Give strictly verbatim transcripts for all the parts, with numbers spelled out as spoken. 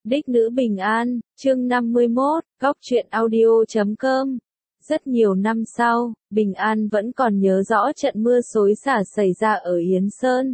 Đích nữ bình an, chương năm mươi mốt, góc truyện audio chấm com. Rất nhiều năm sau, Bình An vẫn còn nhớ rõ trận mưa xối xả xảy ra ở Yến Sơn.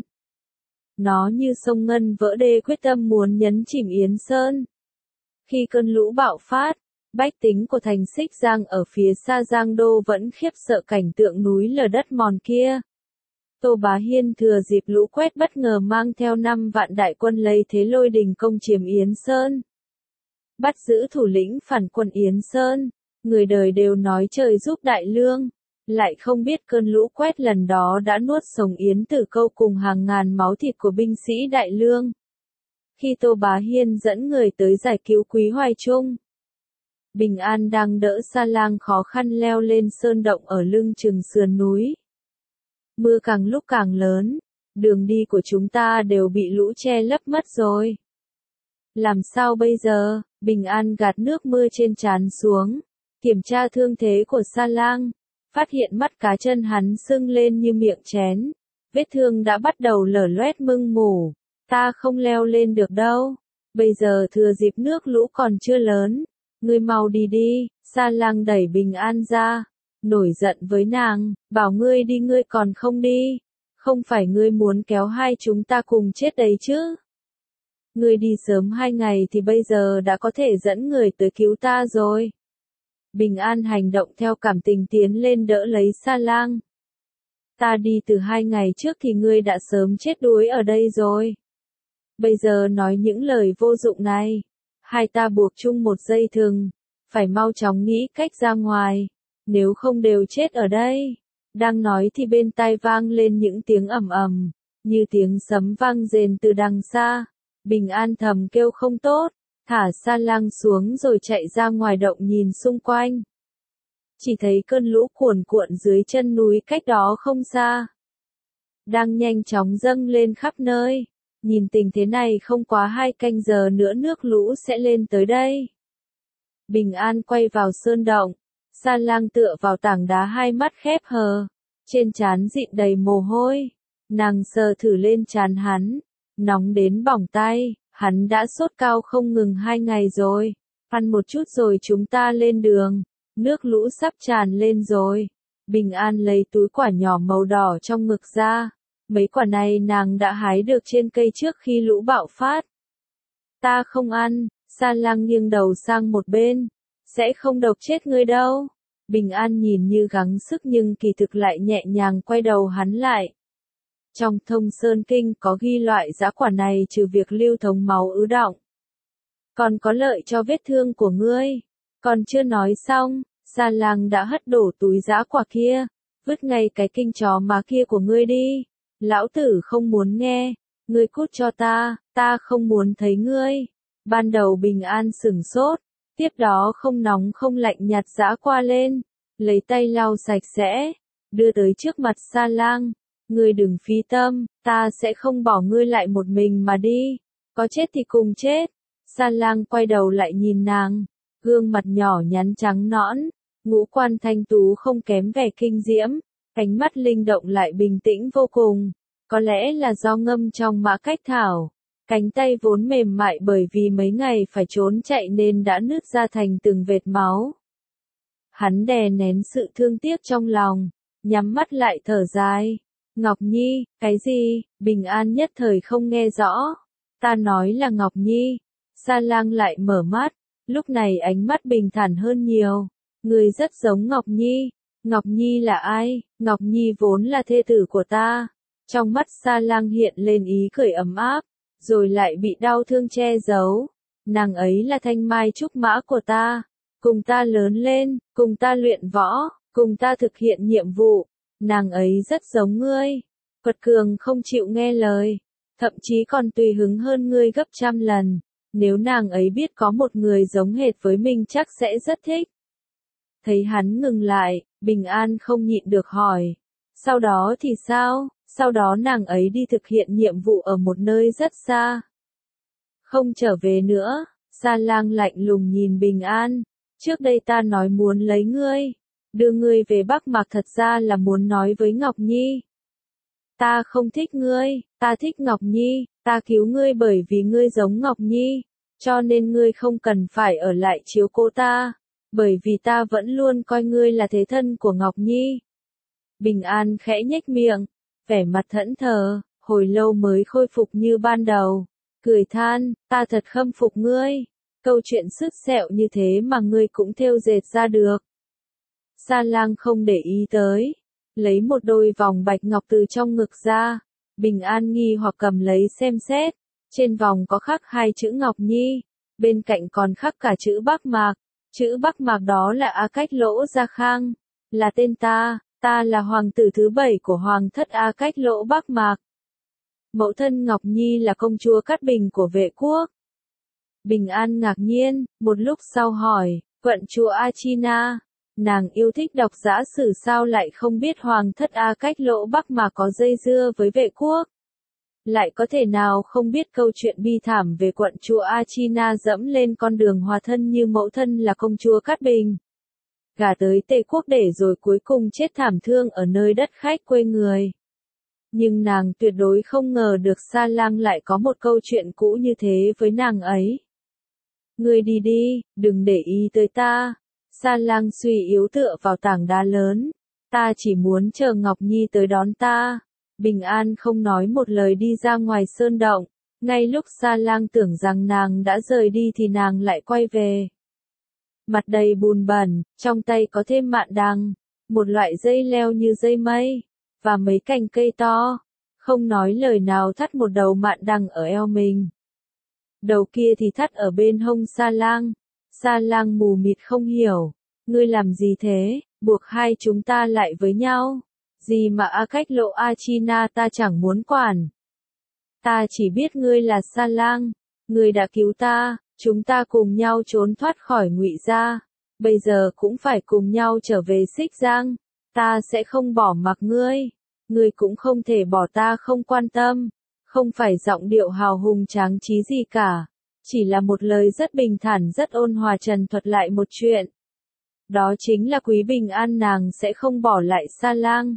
Nó như sông Ngân vỡ đê quyết tâm muốn nhấn chìm Yến Sơn. Khi cơn lũ bạo phát, bách tính của thành Xích Giang ở phía xa Giang Đô vẫn khiếp sợ cảnh tượng núi lở đất mòn kia. Tô Bá Hiên thừa dịp lũ quét bất ngờ mang theo năm vạn đại quân lấy thế lôi đình công chiếm Yến Sơn. Bắt giữ thủ lĩnh phản quân Yến Sơn, người đời đều nói trời giúp đại lương, lại không biết cơn lũ quét lần đó đã nuốt sống Yến Tử Câu cùng hàng ngàn máu thịt của binh sĩ đại lương. Khi Tô Bá Hiên dẫn người tới giải cứu Quý Hoài Trung, Bình An đang đỡ Sa Lang khó khăn leo lên sơn động ở lưng chừng sườn núi. Mưa càng lúc càng lớn, đường đi của chúng ta đều bị lũ che lấp mất rồi. Làm sao bây giờ? Bình An gạt nước mưa trên trán xuống, kiểm tra thương thế của Sa Lang, phát hiện mắt cá chân hắn sưng lên như miệng chén, vết thương đã bắt đầu lở loét mưng mủ. Ta không leo lên được đâu, bây giờ thừa dịp nước lũ còn chưa lớn, ngươi mau đi đi. Sa Lang đẩy Bình An ra, nổi giận với nàng, bảo ngươi đi ngươi còn không đi, không phải ngươi muốn kéo hai chúng ta cùng chết đấy chứ. Ngươi đi sớm hai ngày thì bây giờ đã có thể dẫn người tới cứu ta rồi. Bình An hành động theo cảm tình tiến lên đỡ lấy Sa Lang. Ta đi từ hai ngày trước thì ngươi đã sớm chết đuối ở đây rồi. Bây giờ nói những lời vô dụng này, hai ta buộc chung một dây thừng, phải mau chóng nghĩ cách ra ngoài, nếu không đều chết ở đây. Đang nói thì bên tai vang lên những tiếng ầm ầm, như tiếng sấm vang rền từ đằng xa. Bình An thầm kêu không tốt, thả Sa Lang xuống rồi chạy ra ngoài động nhìn xung quanh. Chỉ thấy cơn lũ cuồn cuộn dưới chân núi cách đó không xa, đang nhanh chóng dâng lên khắp nơi. Nhìn tình thế này không quá hai canh giờ nữa nước lũ sẽ lên tới đây. Bình An quay vào sơn động, Sa Lang tựa vào tảng đá hai mắt khép hờ, trên trán dịn đầy mồ hôi. Nàng sờ thử lên trán hắn, nóng đến bỏng tay, hắn đã sốt cao không ngừng hai ngày rồi. Ăn một chút rồi chúng ta lên đường, nước lũ sắp tràn lên rồi. Bình An lấy túi quả nhỏ màu đỏ trong ngực ra. Mấy quả này nàng đã hái được trên cây trước khi lũ bạo phát. Ta không ăn. Sa Lang nghiêng đầu sang một bên. Sẽ không độc chết ngươi đâu. Bình An nhìn như gắng sức nhưng kỳ thực lại nhẹ nhàng quay đầu hắn lại. Trong Thông Sơn Kinh có ghi loại dã quả này trừ việc lưu thông máu ứ đọng, còn có lợi cho vết thương của ngươi. Còn chưa nói xong, Sa Lang đã hất đổ túi dã quả kia, vứt ngay cái kinh chó má kia của ngươi đi. Lão tử không muốn nghe, ngươi cút cho ta, ta không muốn thấy ngươi. Ban đầu Bình An sửng sốt, tiếp đó không nóng không lạnh nhặt dã qua lên, lấy tay lau sạch sẽ, đưa tới trước mặt Sa Lang. Ngươi đừng phí tâm, ta sẽ không bỏ ngươi lại một mình mà đi, có chết thì cùng chết. Sa Lang quay đầu lại nhìn nàng, gương mặt nhỏ nhắn trắng nõn, ngũ quan thanh tú không kém vẻ kinh diễm, ánh mắt linh động lại bình tĩnh vô cùng. Có lẽ là do ngâm trong mã cách thảo, cánh tay vốn mềm mại bởi vì mấy ngày phải trốn chạy nên đã nứt ra thành từng vệt máu. Hắn đè nén sự thương tiếc trong lòng, nhắm mắt lại thở dài. Ngọc Nhi, cái gì? Bình An nhất thời không nghe rõ. Ta nói là Ngọc Nhi. Sa Lang lại mở mắt, lúc này ánh mắt bình thản hơn nhiều. Người rất giống Ngọc Nhi. Ngọc Nhi là ai? Ngọc Nhi vốn là thê tử của ta. Trong mắt Sa Lang hiện lên ý cười ấm áp, rồi lại bị đau thương che giấu. Nàng ấy là thanh mai trúc mã của ta, cùng ta lớn lên, cùng ta luyện võ, cùng ta thực hiện nhiệm vụ. Nàng ấy rất giống ngươi, quật cường không chịu nghe lời, thậm chí còn tùy hứng hơn ngươi gấp trăm lần. Nếu nàng ấy biết có một người giống hệt với mình chắc sẽ rất thích. Thấy hắn ngừng lại, Bình An không nhịn được hỏi. Sau đó thì sao? Sau đó nàng ấy đi thực hiện nhiệm vụ ở một nơi rất xa. Không trở về nữa. Sa Lang lạnh lùng nhìn Bình An. Trước đây ta nói muốn lấy ngươi, đưa ngươi về Bắc Mạc thật ra là muốn nói với Ngọc Nhi. Ta không thích ngươi, ta thích Ngọc Nhi, ta cứu ngươi bởi vì ngươi giống Ngọc Nhi. cho nên ngươi không cần phải ở lại chiếu cố ta, bởi vì ta vẫn luôn coi ngươi là thế thân của Ngọc Nhi. Bình An khẽ nhếch miệng, vẻ mặt thẫn thờ, hồi lâu mới khôi phục như ban đầu, cười than, ta thật khâm phục ngươi, câu chuyện sứt sẹo như thế mà ngươi cũng thêu dệt ra được. Sa Lang không để ý tới, lấy một đôi vòng bạch ngọc từ trong ngực ra, Bình An nghi hoặc cầm lấy xem xét, trên vòng có khắc hai chữ Ngọc Nhi, bên cạnh còn khắc cả chữ Bắc Mạc, chữ Bắc Mạc đó là A Cách Lỗ Gia Khang, là tên ta, ta là hoàng tử thứ bảy của hoàng thất A Cách Lỗ Bắc Mạc. Mẫu thân Ngọc Nhi là công chúa Cát Bình của Vệ quốc. Bình An ngạc nhiên, một lúc sau hỏi, quận chúa A China, nàng yêu thích đọc dã sử sao lại không biết hoàng thất A Cách Lỗ Bắc mà có dây dưa với Vệ quốc? Lại có thể nào không biết câu chuyện bi thảm về quận chúa A China dẫm lên con đường hòa thân như mẫu thân là công chúa Cát Bình, gả tới Tề quốc để rồi cuối cùng chết thảm thương ở nơi đất khách quê người. Nhưng nàng tuyệt đối không ngờ được Sa Lang lại có một câu chuyện cũ như thế với nàng ấy. Ngươi đi đi, đừng để ý tới ta. Sa Lang suy yếu tựa vào tảng đá lớn. Ta chỉ muốn chờ Ngọc Nhi tới đón ta. Bình An không nói một lời đi ra ngoài sơn động. Ngay lúc Sa Lang tưởng rằng nàng đã rời đi thì nàng lại quay về. Mặt đầy bùn bẩn, trong tay có thêm mạn đằng, một loại dây leo như dây mây, và mấy cành cây to. Không nói lời nào thắt một đầu mạn đằng ở eo mình. Đầu kia thì thắt ở bên hông Sa Lang. Sa Lang mù mịt không hiểu. Ngươi làm gì thế, buộc hai chúng ta lại với nhau? Gì mà A Cách Lộ A China ta chẳng muốn quản. Ta chỉ biết ngươi là Sa Lang. Ngươi đã cứu ta, chúng ta cùng nhau trốn thoát khỏi Ngụy gia. Bây giờ cũng phải cùng nhau trở về Xích Giang. Ta sẽ không bỏ mặc ngươi. Ngươi cũng không thể bỏ ta không quan tâm. Không phải giọng điệu hào hùng tráng trí gì cả. Chỉ là một lời rất bình thản rất ôn hòa trần thuật lại một chuyện. Đó chính là Quý Bình An nàng sẽ không bỏ lại Sa Lang.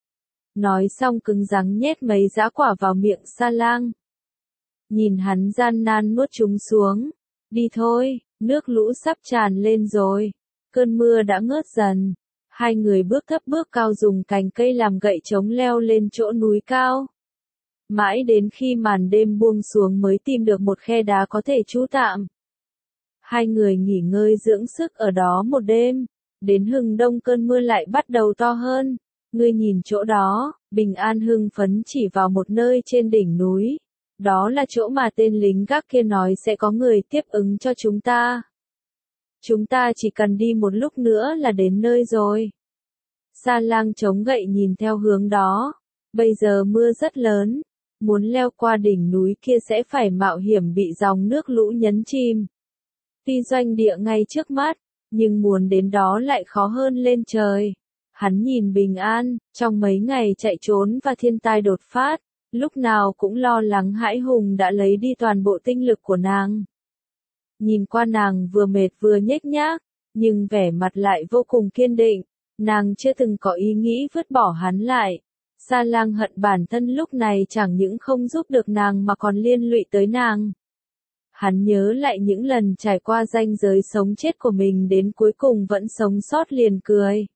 Nói xong cứng rắn nhét mấy dã quả vào miệng Sa Lang. Nhìn hắn gian nan nuốt chúng xuống. Đi thôi, nước lũ sắp tràn lên rồi. Cơn mưa đã ngớt dần. Hai người bước thấp bước cao dùng cành cây làm gậy chống leo lên chỗ núi cao. Mãi đến khi màn đêm buông xuống mới tìm được một khe đá có thể trú tạm. Hai người nghỉ ngơi dưỡng sức ở đó một đêm. Đến hừng đông cơn mưa lại bắt đầu to hơn. Ngươi nhìn chỗ đó, Bình An hưng phấn chỉ vào một nơi trên đỉnh núi. Đó là chỗ mà tên lính gác kia nói sẽ có người tiếp ứng cho chúng ta. Chúng ta chỉ cần đi một lúc nữa là đến nơi rồi. Sa Lang chống gậy nhìn theo hướng đó. Bây giờ mưa rất lớn. Muốn leo qua đỉnh núi kia sẽ phải mạo hiểm bị dòng nước lũ nhấn chìm. Tuy doanh địa ngay trước mắt, nhưng muốn đến đó lại khó hơn lên trời. Hắn nhìn Bình An, trong mấy ngày chạy trốn và thiên tai đột phát, lúc nào cũng lo lắng hãi hùng đã lấy đi toàn bộ tinh lực của nàng. Nhìn qua nàng vừa mệt vừa nhếch nhác, nhưng vẻ mặt lại vô cùng kiên định, nàng chưa từng có ý nghĩ vứt bỏ hắn lại. Sa Lang hận bản thân lúc này chẳng những không giúp được nàng mà còn liên lụy tới nàng. Hắn nhớ lại những lần trải qua ranh giới sống chết của mình đến cuối cùng vẫn sống sót liền cười.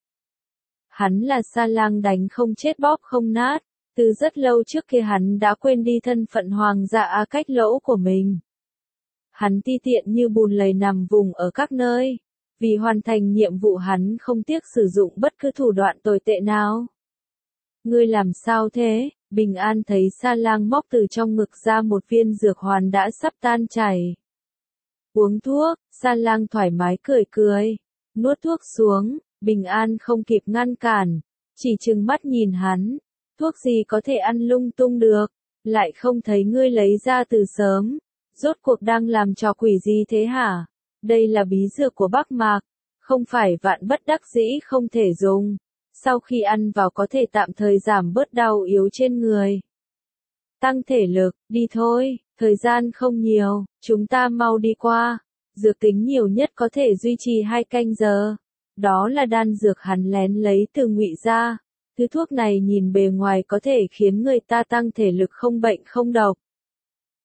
Hắn là Sa Lang đánh không chết bóp không nát, từ rất lâu trước kia hắn đã quên đi thân phận hoàng gia A Cách Lỗ của mình. Hắn ti tiện như bùn lầy nằm vùng ở các nơi, vì hoàn thành nhiệm vụ hắn không tiếc sử dụng bất cứ thủ đoạn tồi tệ nào. Ngươi làm sao thế? Bình An thấy Sa Lang móc từ trong ngực ra một viên dược hoàn đã sắp tan chảy. Uống thuốc, Sa Lang thoải mái cười cười, nuốt thuốc xuống, Bình An không kịp ngăn cản, chỉ trừng mắt nhìn hắn, thuốc gì có thể ăn lung tung được, lại không thấy ngươi lấy ra từ sớm, rốt cuộc đang làm trò quỷ gì thế hả? Đây là bí dược của Bắc Mạc, không phải vạn bất đắc dĩ không thể dùng. Sau khi ăn vào có thể tạm thời giảm bớt đau yếu trên người. Tăng thể lực, đi thôi, thời gian không nhiều, chúng ta mau đi qua. Dược tính nhiều nhất có thể duy trì hai canh giờ. Đó là đan dược hắn lén lấy từ Ngụy gia. Thứ thuốc này nhìn bề ngoài có thể khiến người ta tăng thể lực không bệnh không độc.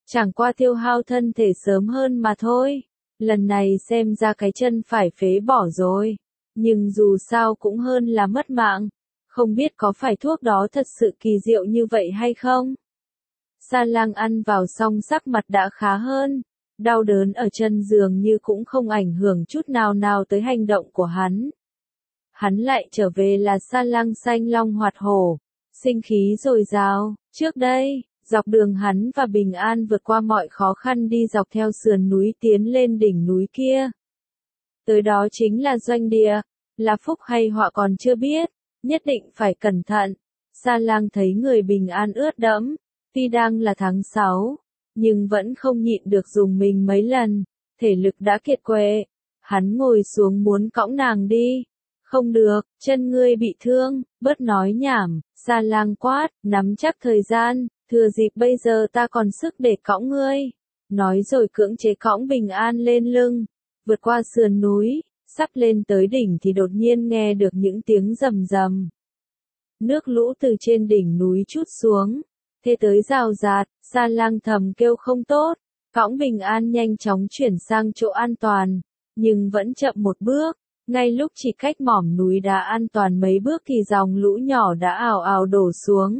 Chẳng qua tiêu hao thân thể sớm hơn mà thôi. Lần này xem ra cái chân phải phế bỏ rồi. Nhưng dù sao cũng hơn là mất mạng. Không biết có phải thuốc đó thật sự kỳ diệu như vậy hay không? Sa Lang ăn vào xong sắc mặt đã khá hơn. Đau đớn ở chân dường như cũng không ảnh hưởng chút nào nào tới hành động của hắn. Hắn lại trở về là Sa Lang xanh long hoạt hổ, sinh khí dồi dào. Trước đây, dọc đường hắn và Bình An vượt qua mọi khó khăn đi dọc theo sườn núi tiến lên đỉnh núi kia. Tới đó chính là doanh địa, là phúc hay họa còn chưa biết, nhất định phải cẩn thận. Sa Lang thấy người Bình An ướt đẫm, tuy đang là tháng sáu, nhưng vẫn không nhịn được dùng mình mấy lần, thể lực đã kiệt quệ. Hắn ngồi xuống muốn cõng nàng đi. Không được, chân ngươi bị thương, bớt nói nhảm. Sa Lang quát, nắm chắc thời gian, thừa dịp bây giờ ta còn sức để cõng ngươi. Nói rồi cưỡng chế cõng Bình An lên lưng, vượt qua sườn núi, sắp lên tới đỉnh thì đột nhiên nghe được những tiếng rầm rầm. Nước lũ từ trên đỉnh núi trút xuống, thế tới rào rạt. Sa Lang thầm kêu không tốt, cõng Bình An nhanh chóng chuyển sang chỗ an toàn, nhưng vẫn chậm một bước. Ngay lúc chỉ cách mỏm núi đá an toàn mấy bước thì dòng lũ nhỏ đã ào ào đổ xuống.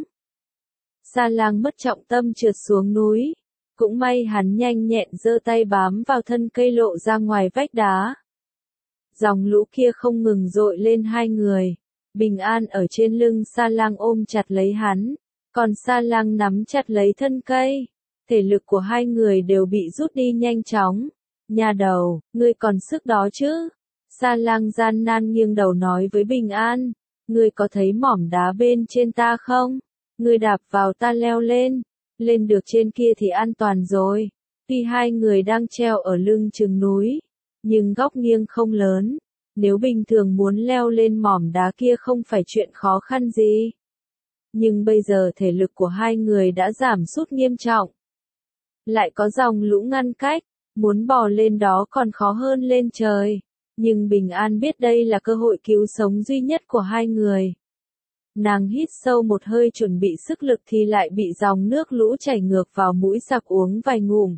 Sa Lang mất trọng tâm trượt xuống núi. Cũng may hắn nhanh nhẹn giơ tay bám vào thân cây lộ ra ngoài vách đá. Dòng lũ kia không ngừng dội lên hai người. Bình An ở trên lưng Sa Lang ôm chặt lấy hắn, còn Sa Lang nắm chặt lấy thân cây. Thể lực của hai người đều bị rút đi nhanh chóng. Nhà đầu, ngươi còn sức đó chứ? Sa Lang gian nan nghiêng đầu nói với Bình An, ngươi có thấy mỏm đá bên trên ta không? Ngươi đạp vào ta leo lên, lên được trên kia thì an toàn rồi. Tuy hai người đang treo ở lưng chừng núi, nhưng góc nghiêng không lớn, nếu bình thường muốn leo lên mỏm đá kia không phải chuyện khó khăn gì. Nhưng bây giờ thể lực của hai người đã giảm sút nghiêm trọng. Lại có dòng lũ ngăn cách, muốn bò lên đó còn khó hơn lên trời. Nhưng Bình An biết đây là cơ hội cứu sống duy nhất của hai người. Nàng hít sâu một hơi chuẩn bị sức lực thì lại bị dòng nước lũ chảy ngược vào mũi sặc uống vài ngụm.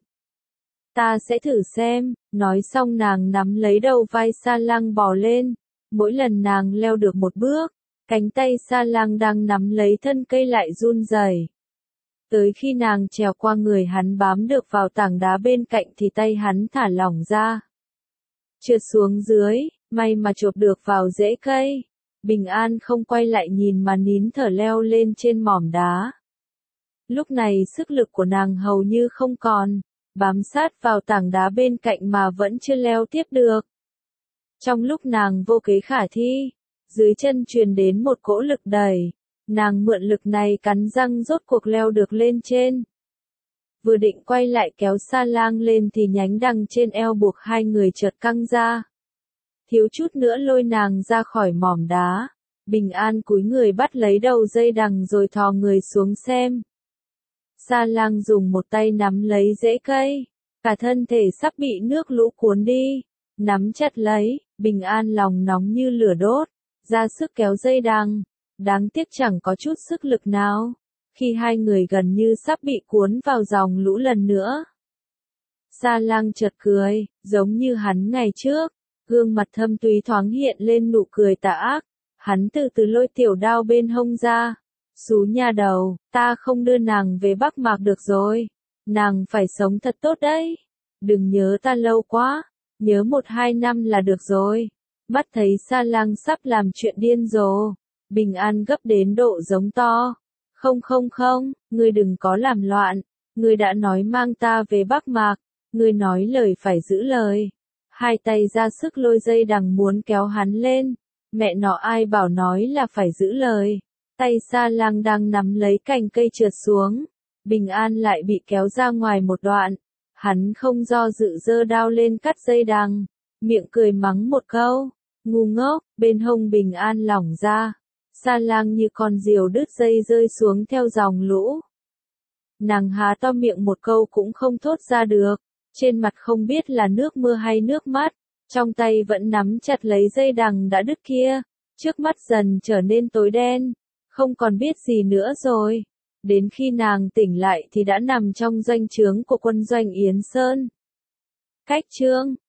Ta sẽ thử xem, nói xong nàng nắm lấy đầu vai Sa Lang bò lên. Mỗi lần nàng leo được một bước, cánh tay Sa Lang đang nắm lấy thân cây lại run rẩy. Tới khi nàng trèo qua người hắn bám được vào tảng đá bên cạnh thì tay hắn thả lỏng ra. Trượt xuống dưới, may mà chộp được vào rễ cây. Bình An không quay lại nhìn mà nín thở leo lên trên mỏm đá. Lúc này sức lực của nàng hầu như không còn, bám sát vào tảng đá bên cạnh mà vẫn chưa leo tiếp được. Trong lúc nàng vô kế khả thi, dưới chân truyền đến một cỗ lực đẩy, nàng mượn lực này cắn răng rốt cuộc leo được lên trên. Vừa định quay lại kéo Sa Lang lên thì nhánh đằng trên eo buộc hai người chợt căng ra. Thiếu chút nữa lôi nàng ra khỏi mỏm đá. Bình An cúi người bắt lấy đầu dây đằng rồi thò người xuống xem. Sa Lang dùng một tay nắm lấy rễ cây, cả thân thể sắp bị nước lũ cuốn đi. Nắm chặt lấy, Bình An lòng nóng như lửa đốt, ra sức kéo dây đằng. Đáng tiếc chẳng có chút sức lực nào. Khi hai người gần như sắp bị cuốn vào dòng lũ lần nữa. Sa Lang chợt cười, giống như hắn ngày trước, gương mặt thâm túy thoáng hiện lên nụ cười tà ác. Hắn từ từ lôi tiểu đao bên hông ra. Xú nhà đầu, ta không đưa nàng về Bắc Mạc được rồi. Nàng phải sống thật tốt đấy. Đừng nhớ ta lâu quá, nhớ một hai năm là được rồi. Mắt thấy Sa Lang sắp làm chuyện điên rồ, Bình An gấp đến độ giống to. Không không không, ngươi đừng có làm loạn, ngươi đã nói mang ta về Bắc Mạc, ngươi nói lời phải giữ lời. Hai tay ra sức lôi dây đằng muốn kéo hắn lên, mẹ nó ai bảo nói là phải giữ lời. Tay Sa Lang đang nắm lấy cành cây trượt xuống, Bình An lại bị kéo ra ngoài một đoạn. Hắn không do dự giơ đao lên cắt dây đằng, miệng cười mắng một câu, ngu ngốc. Bên hông Bình An lỏng ra. Sa Lang như con diều đứt dây rơi xuống theo dòng lũ. Nàng há to miệng một câu cũng không thốt ra được, trên mặt không biết là nước mưa hay nước mắt, trong tay vẫn nắm chặt lấy dây đằng đã đứt kia, trước mắt dần trở nên tối đen, không còn biết gì nữa rồi. đến khi nàng tỉnh lại thì đã nằm trong doanh trướng của quân doanh Yến Sơn. Cách chương